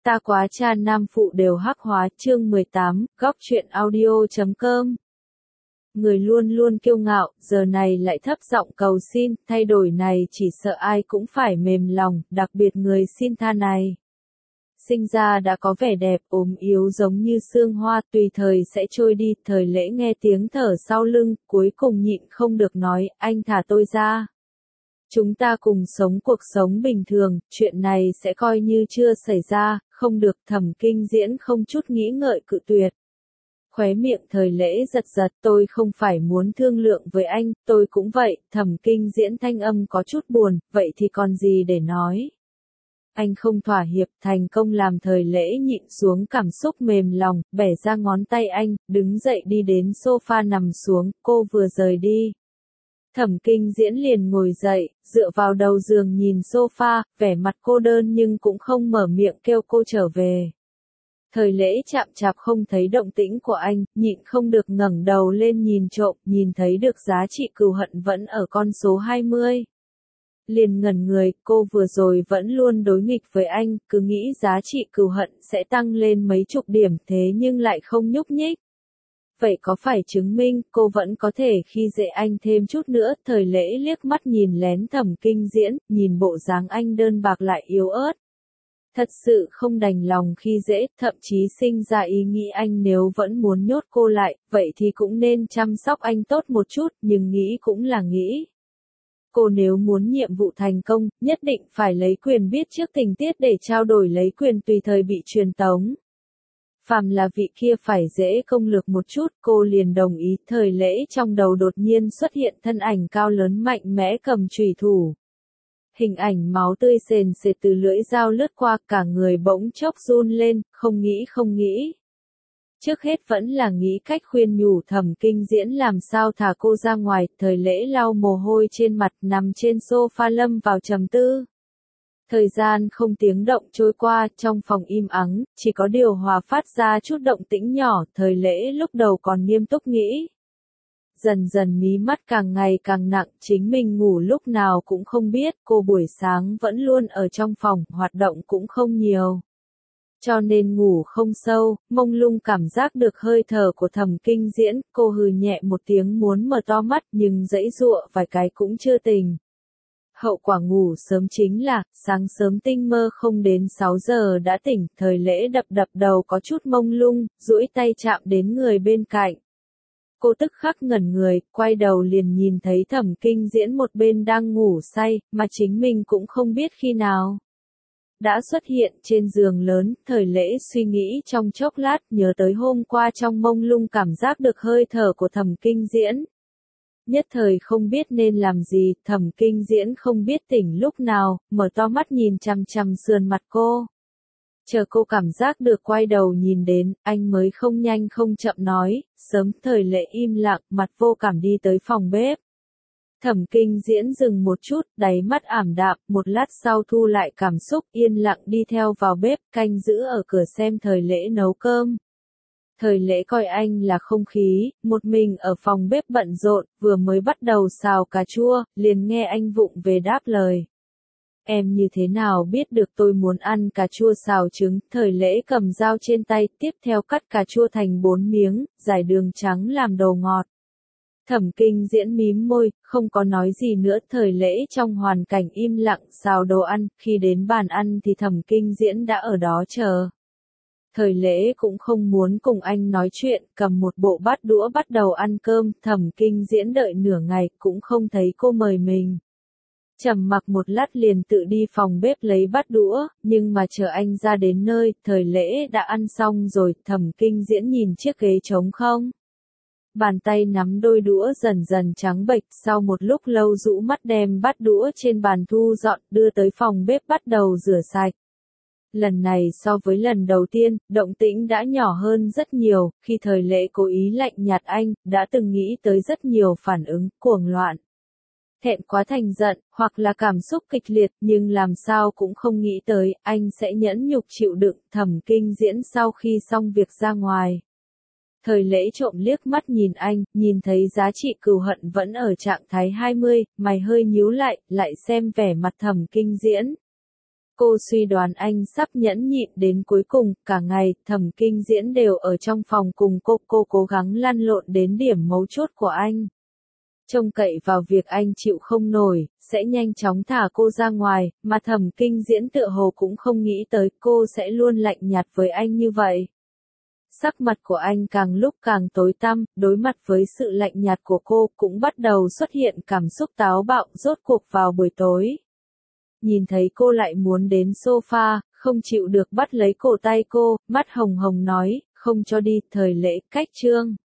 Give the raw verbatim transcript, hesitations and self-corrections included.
Ta quá cha nam phụ đều hắc hóa, chương mười tám, góc truyện audio chấm com. Người luôn luôn kiêu ngạo, giờ này lại thấp giọng cầu xin, thay đổi này chỉ sợ ai cũng phải mềm lòng, đặc biệt người xin tha này. Sinh ra đã có vẻ đẹp, ốm yếu giống như sương hoa, tùy thời sẽ trôi đi, thời lễ nghe tiếng thở sau lưng, cuối cùng nhịn không được nói, anh thả tôi ra. Chúng ta cùng sống cuộc sống bình thường, chuyện này sẽ coi như chưa xảy ra, không được. Thẩm Kinh Diễn không chút nghĩ ngợi cự tuyệt. Khóe miệng thời lễ giật giật, tôi không phải muốn thương lượng với anh, tôi cũng vậy. Thẩm Kinh Diễn thanh âm có chút buồn, vậy thì còn gì để nói. Anh không thỏa hiệp, thành công làm thời lễ nhịn xuống cảm xúc mềm lòng, bẻ ra ngón tay anh, đứng dậy đi đến sofa nằm xuống, cô vừa rời đi. Thẩm Kinh Diễn liền ngồi dậy, dựa vào đầu giường nhìn sofa, vẻ mặt cô đơn nhưng cũng không mở miệng kêu cô trở về. Thời lễ chạm chạp không thấy động tĩnh của anh, nhịn không được ngẩng đầu lên nhìn trộm, nhìn thấy được giá trị cừu hận vẫn ở con số hai mươi. Liền ngẩn người, cô vừa rồi vẫn luôn đối nghịch với anh, cứ nghĩ giá trị cừu hận sẽ tăng lên mấy chục điểm thế nhưng lại không nhúc nhích. Vậy có phải chứng minh cô vẫn có thể khi dễ anh thêm chút nữa? Thời lễ liếc mắt nhìn lén Thẩm Kinh Diễn, nhìn bộ dáng anh đơn bạc lại yếu ớt. Thật sự không đành lòng khi dễ, thậm chí sinh ra ý nghĩ anh nếu vẫn muốn nhốt cô lại, vậy thì cũng nên chăm sóc anh tốt một chút, nhưng nghĩ cũng là nghĩ. Cô nếu muốn nhiệm vụ thành công, nhất định phải lấy quyền biết trước tình tiết để trao đổi lấy quyền tùy thời bị truyền tống. Phàm là vị kia phải dễ công lược một chút, cô liền đồng ý. Thời lễ trong đầu đột nhiên xuất hiện thân ảnh cao lớn mạnh mẽ cầm chùy thủ. Hình ảnh máu tươi sền sệt từ lưỡi dao lướt qua, cả người bỗng chốc run lên, không nghĩ không nghĩ. Trước hết vẫn là nghĩ cách khuyên nhủ Thẩm Kinh Diễn làm sao thả cô ra ngoài. Thời lễ lau mồ hôi trên mặt, nằm trên sofa lâm vào trầm tư. Thời gian không tiếng động trôi qua, trong phòng im ắng, chỉ có điều hòa phát ra chút động tĩnh nhỏ. Thời lễ lúc đầu còn nghiêm túc nghĩ. Dần dần mí mắt càng ngày càng nặng, chính mình ngủ lúc nào cũng không biết, cô buổi sáng vẫn luôn ở trong phòng, hoạt động cũng không nhiều. Cho nên ngủ không sâu, mông lung cảm giác được hơi thở của Thẩm Kinh Diễn, cô hừ nhẹ một tiếng muốn mở to mắt nhưng giãy giụa vài cái cũng chưa tỉnh. Hậu quả ngủ sớm chính là, sáng sớm tinh mơ không đến sáu giờ đã tỉnh. Thời lễ đập đập đầu có chút mông lung, duỗi tay chạm đến người bên cạnh. Cô tức khắc ngẩn người, quay đầu liền nhìn thấy Thẩm Kinh Diễn một bên đang ngủ say, mà chính mình cũng không biết khi nào đã xuất hiện trên giường lớn. Thời lễ suy nghĩ trong chốc lát, nhớ tới hôm qua trong mông lung cảm giác được hơi thở của Thẩm Kinh Diễn. Nhất thời không biết nên làm gì, Thẩm Kinh Diễn không biết tỉnh lúc nào, mở to mắt nhìn chằm chằm sườn mặt cô. Chờ cô cảm giác được quay đầu nhìn đến, anh mới không nhanh không chậm nói, sớm. Thời lễ im lặng, mặt vô cảm đi tới phòng bếp. Thẩm Kinh Diễn dừng một chút, đáy mắt ảm đạm, một lát sau thu lại cảm xúc, yên lặng đi theo vào bếp, canh giữ ở cửa xem thời lễ nấu cơm. Thời lễ coi anh là không khí, một mình ở phòng bếp bận rộn, vừa mới bắt đầu xào cà chua, liền nghe anh vụng về đáp lời. Em như thế nào biết được tôi muốn ăn cà chua xào trứng? Thời lễ cầm dao trên tay, tiếp theo cắt cà chua thành bốn miếng, rải đường trắng làm đồ ngọt. Thẩm Kinh Diễn mím môi, không có nói gì nữa. Thời lễ trong hoàn cảnh im lặng xào đồ ăn, khi đến bàn ăn thì Thẩm Kinh Diễn đã ở đó chờ. Thời lễ cũng không muốn cùng anh nói chuyện, cầm một bộ bát đũa bắt đầu ăn cơm. Thẩm Kinh Diễn đợi nửa ngày, cũng không thấy cô mời mình. Trầm mặc một lát liền tự đi phòng bếp lấy bát đũa, nhưng mà chờ anh ra đến nơi, thời lễ đã ăn xong rồi. Thẩm Kinh Diễn nhìn chiếc ghế trống không. Bàn tay nắm đôi đũa dần dần trắng bệch, sau một lúc lâu rũ mắt đem bát đũa trên bàn thu dọn, đưa tới phòng bếp bắt đầu rửa sạch. Lần này so với lần đầu tiên, động tĩnh đã nhỏ hơn rất nhiều. Khi thời lễ cố ý lạnh nhạt anh, đã từng nghĩ tới rất nhiều phản ứng, cuồng loạn. Thẹn quá thành giận, hoặc là cảm xúc kịch liệt, nhưng làm sao cũng không nghĩ tới, anh sẽ nhẫn nhục chịu đựng. Thẩm Kinh Diễn sau khi xong việc ra ngoài. Thời lễ trộm liếc mắt nhìn anh, nhìn thấy giá trị cừu hận vẫn ở trạng thái hai mươi, mày hơi nhíu lại, lại xem vẻ mặt Thẩm Kinh Diễn. Cô suy đoán anh sắp nhẫn nhịn đến cuối cùng, cả ngày, Thẩm Kinh Diễn đều ở trong phòng cùng cô, cô cố gắng lăn lộn đến điểm mấu chốt của anh. Trông cậy vào việc anh chịu không nổi, sẽ nhanh chóng thả cô ra ngoài, mà Thẩm Kinh Diễn tựa hồ cũng không nghĩ tới cô sẽ luôn lạnh nhạt với anh như vậy. Sắc mặt của anh càng lúc càng tối tăm, đối mặt với sự lạnh nhạt của cô cũng bắt đầu xuất hiện cảm xúc táo bạo rốt cuộc vào buổi tối. Nhìn thấy cô lại muốn đến sofa, không chịu được bắt lấy cổ tay cô, mắt hồng hồng nói, không cho đi, thời lễ cách trương.